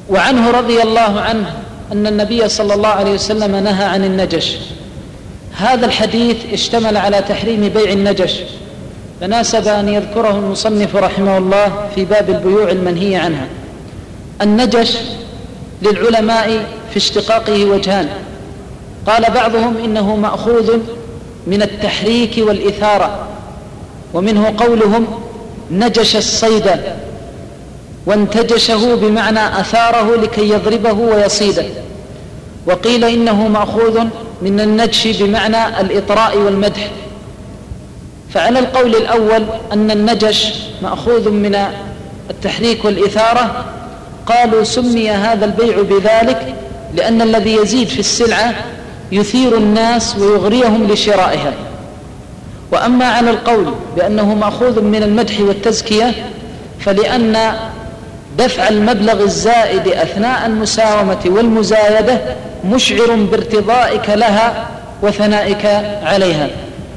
وعنه رضي الله عنه أن النبي صلى الله عليه وسلم نهى عن النجش. هذا الحديث اشتمل على تحريم بيع النجش، فناسب أن يذكره المصنف رحمه الله في باب البيوع المنهي عنها. النجش للعلماء في اشتقاقه وجهان، قال بعضهم إنه مأخوذ من التحريك والإثارة، ومنه قولهم نجش الصيد، وانتجشه بمعنى أثاره لكي يضربه ويصيده. وقيل إنه مأخوذ من النجش بمعنى الإطراء والمدح. فعلى القول الأول أن النجش مأخوذ من التحريك والإثارة، قالوا سمي هذا البيع بذلك لأن الذي يزيد في السلعة يثير الناس ويغريهم لشرائها. وأما على القول بأنه مأخوذ من المدح والتزكية، فلأن دفع المبلغ الزائد أثناء المساومة والمزايدة مشعر بارتضائك لها وثنائك عليها.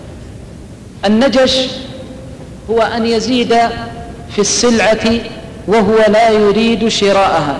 النجش هو أن يزيد في السلعة وهو لا يريد شراءها.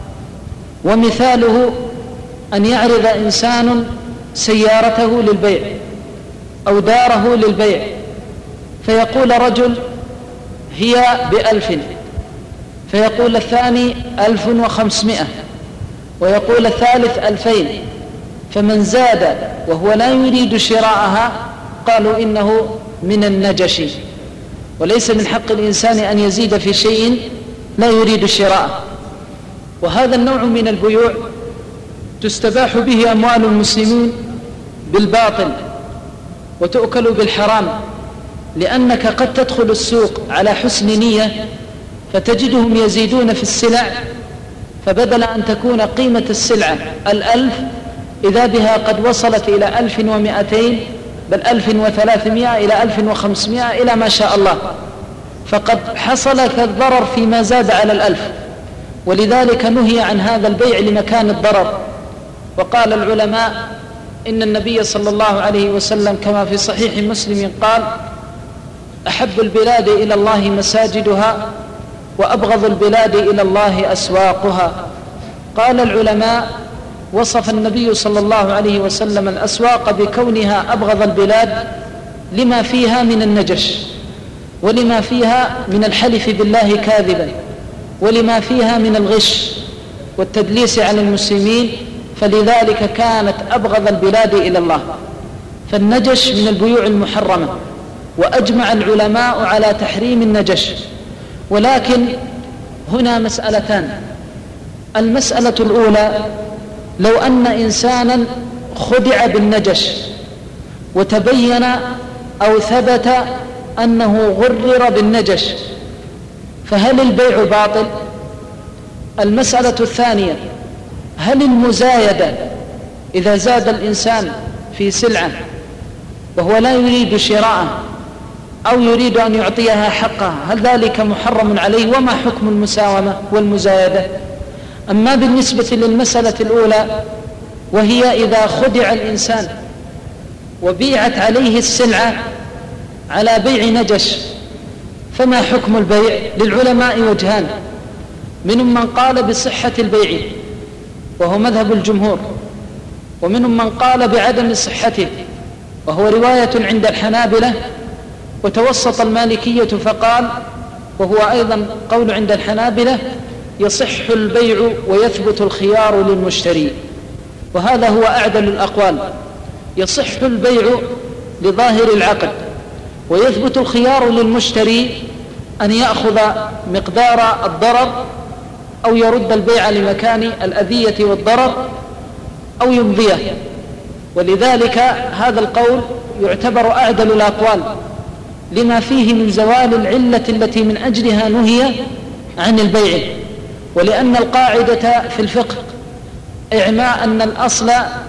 ومثاله أن يعرض إنسان سيارته للبيع أو داره للبيع، فيقول رجل هي ب1000، فيقول الثاني 1500، ويقول الثالث 2000، فمن زاد وهو لا يريد شراءها قالوا إنه من النجش. وليس من حق الإنسان أن يزيد في شيء لا يريد شراءه. وهذا النوع من البيوع تستباح به أموال المسلمين بالباطل وتؤكل بالحرام، لأنك قد تدخل السوق على حسن نية فتجدهم يزيدون في السلع، فبدل أن تكون قيمة السلعة 1000 إذا بها قد وصلت إلى 1200 بل 1300 إلى 1500 إلى ما شاء الله، فقد حصل الضرر فيما زاد على 1000. ولذلك نهي عن هذا البيع لمكان الضرر. وقال العلماء إن النبي صلى الله عليه وسلم كما في صحيح مسلم قال: أحب البلاد إلى الله مساجدها، وأبغض البلاد إلى الله أسواقها. قال العلماء: وصف النبي صلى الله عليه وسلم الأسواق بكونها أبغض البلاد لما فيها من النجش، ولما فيها من الحلف بالله كاذبا، ولما فيها من الغش والتدليس على المسلمين، فلذلك كانت أبغض البلاد إلى الله. فالنجش من البيوع المحرمة، وأجمع العلماء على تحريم النجش. ولكن هنا مسألتان. المسألة الأولى: لو أن إنسانا خدع بالنجش وتبين أو ثبت أنه غرر بالنجش، فهل البيع باطل؟ المسألة الثانية: هل المزايدة إذا زاد الإنسان في سلعة وهو لا يريد شراءه أو يريد أن يعطيها حقها، هل ذلك محرم عليه؟ وما حكم المساومة والمزايدة؟ أما بالنسبة للمسألة الأولى، وهي إذا خدع الإنسان وبيعت عليه السلعة على بيع نجش، فما حكم البيع؟ للعلماء وجهان: منهم من قال بصحة البيع وهو مذهب الجمهور، ومنهم من قال بعدم صحته وهو رواية عند الحنابلة، وتوسط المالكية فقال، وهو أيضا قول عند الحنابلة: يصح البيع ويثبت الخيار للمشتري. وهذا هو أعدل الأقوال. يصح البيع لظاهر العقد، ويثبت الخيار للمشتري أن يأخذ مقدار الضرر أو يرد البيع لمكان الأذية والضرر أو يمضيه. ولذلك هذا القول يعتبر أعدل الأقوال لما فيه من زوال العلة التي من أجلها نهي عن البيع. ولأن القاعدة في الفقه إعماء أن الأصل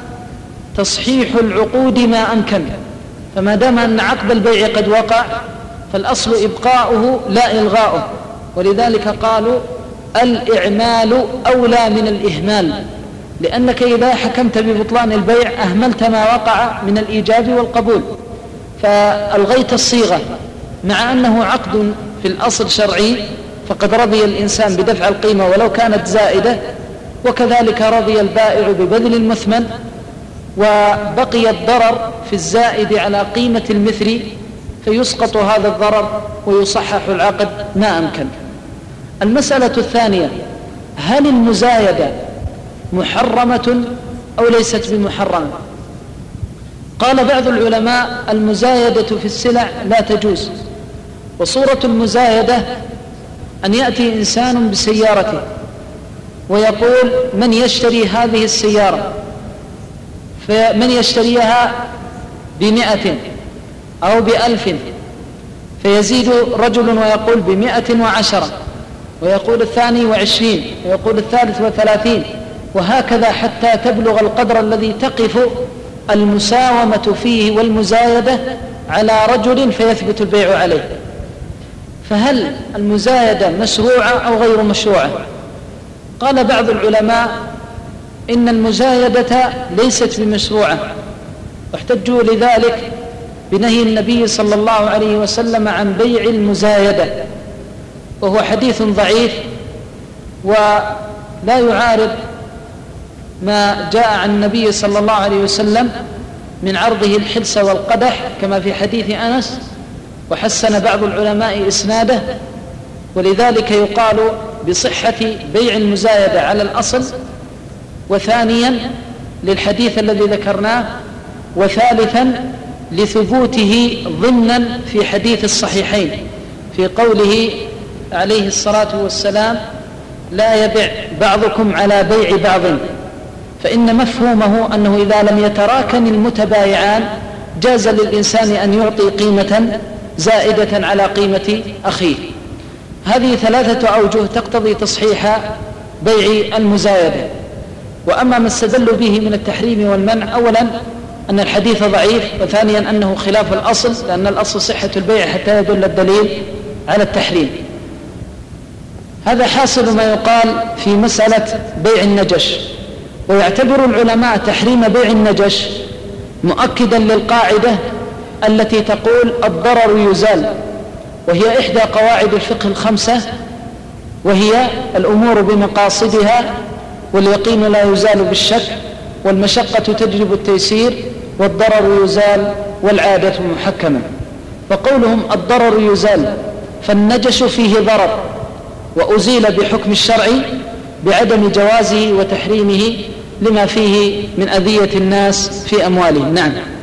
تصحيح العقود ما أمكن، فما دام أن عقد البيع قد وقع فالأصل إبقاؤه لا إلغاؤه. ولذلك قالوا الإعمال أولى من الإهمال، لأنك إذا حكمت ببطلان البيع أهملت ما وقع من الإيجاب والقبول، فألغيت الصيغة، مع أنه عقد في الأصل شرعي، فقد رضي الإنسان بدفع القيمة ولو كانت زائدة، وكذلك رضي البائع ببذل المثمن وبقي الضرر في الزائد على قيمة المثل، فيسقط هذا الضرر ويصحح العقد ما أمكن. المسألة الثانية: هل المزايدة محرمة أو ليست بمحرمة؟ قال بعض العلماء: المزايدة في السلع لا تجوز. وصورة المزايدة أن يأتي إنسان بسيارته ويقول: من يشتري هذه السيارة؟ فمن يشتريها ب100 أو ب1000، فيزيد رجل ويقول ب110، ويقول الثاني 20، ويقول الثالث 30، وهكذا حتى تبلغ القدر الذي تقف المساومة فيه والمزايدة على رجل فيثبت البيع عليه. فهل المزايدة مشروعة أو غير مشروعة؟ قال بعض العلماء: إن المزايدة ليست بمشروعة، واحتجوا لذلك بنهي النبي صلى الله عليه وسلم عن بيع المزايدة، وهو حديث ضعيف ولا يعارض ما جاء عن النبي صلى الله عليه وسلم من عرضه الحلس والقدح كما في حديث أنس، وحسن بعض العلماء إسناده، ولذلك يقال بصحة بيع المزايدة على الأصل، وثانيا للحديث الذي ذكرناه، وثالثا لثبوته ضمنا في حديث الصحيحين في قوله عليه الصلاة والسلام: لا يبع بعضكم على بيع بعض، فإن مفهومه أنه إذا لم يتراكن المتبايعان جاز للإنسان أن يعطي قيمة زائدة على قيمة أخيه. هذه 3 أوجه تقتضي تصحيح بيع المزايدة. وأما ما استدلوا به من التحريم والمنع: أولا أن الحديث ضعيف، وثانيا أنه خلاف الأصل، لأن الأصل صحة البيع حتى يدل الدليل على التحريم. هذا حاصل ما يقال في مسألة بيع النجش. ويعتبر العلماء تحريم بيع النجش مؤكدا للقاعدة التي تقول: الضرر يزال، وهي إحدى قواعد الفقه الخمسة، وهي الأمور بمقاصدها، واليقين لا يزال بالشك، والمشقة تجلب التيسير، والضرر يزال، والعادة محكمة. فقولهم الضرر يزال، فالنجش فيه ضرر وأزيل بحكم الشرع بعدم جوازه وتحريمه لما فيه من أذية الناس في أموالهم. نعم.